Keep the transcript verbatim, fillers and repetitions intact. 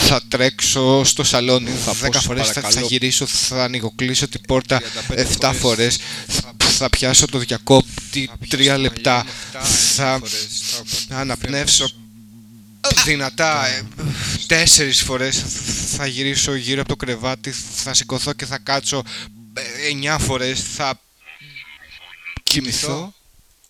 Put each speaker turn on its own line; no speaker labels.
θα τρέξω στο σαλόνι
Θα πω,
δέκα
σε
φορές, θα, θα
παρακαλώ.
γυρίσω, θα ανοιγοκλείσω την πόρτα επτά
φορές.
φορές, θα, θα πιάσω το διακόπτη τρία λεπτά, θα αναπνεύσω δυνατά ε, τέσσερις φορές, θα γυρίσω γύρω από το κρεβάτι, θα σηκωθώ και θα κάτσω ε, εννιά φορές, θα κοιμηθώ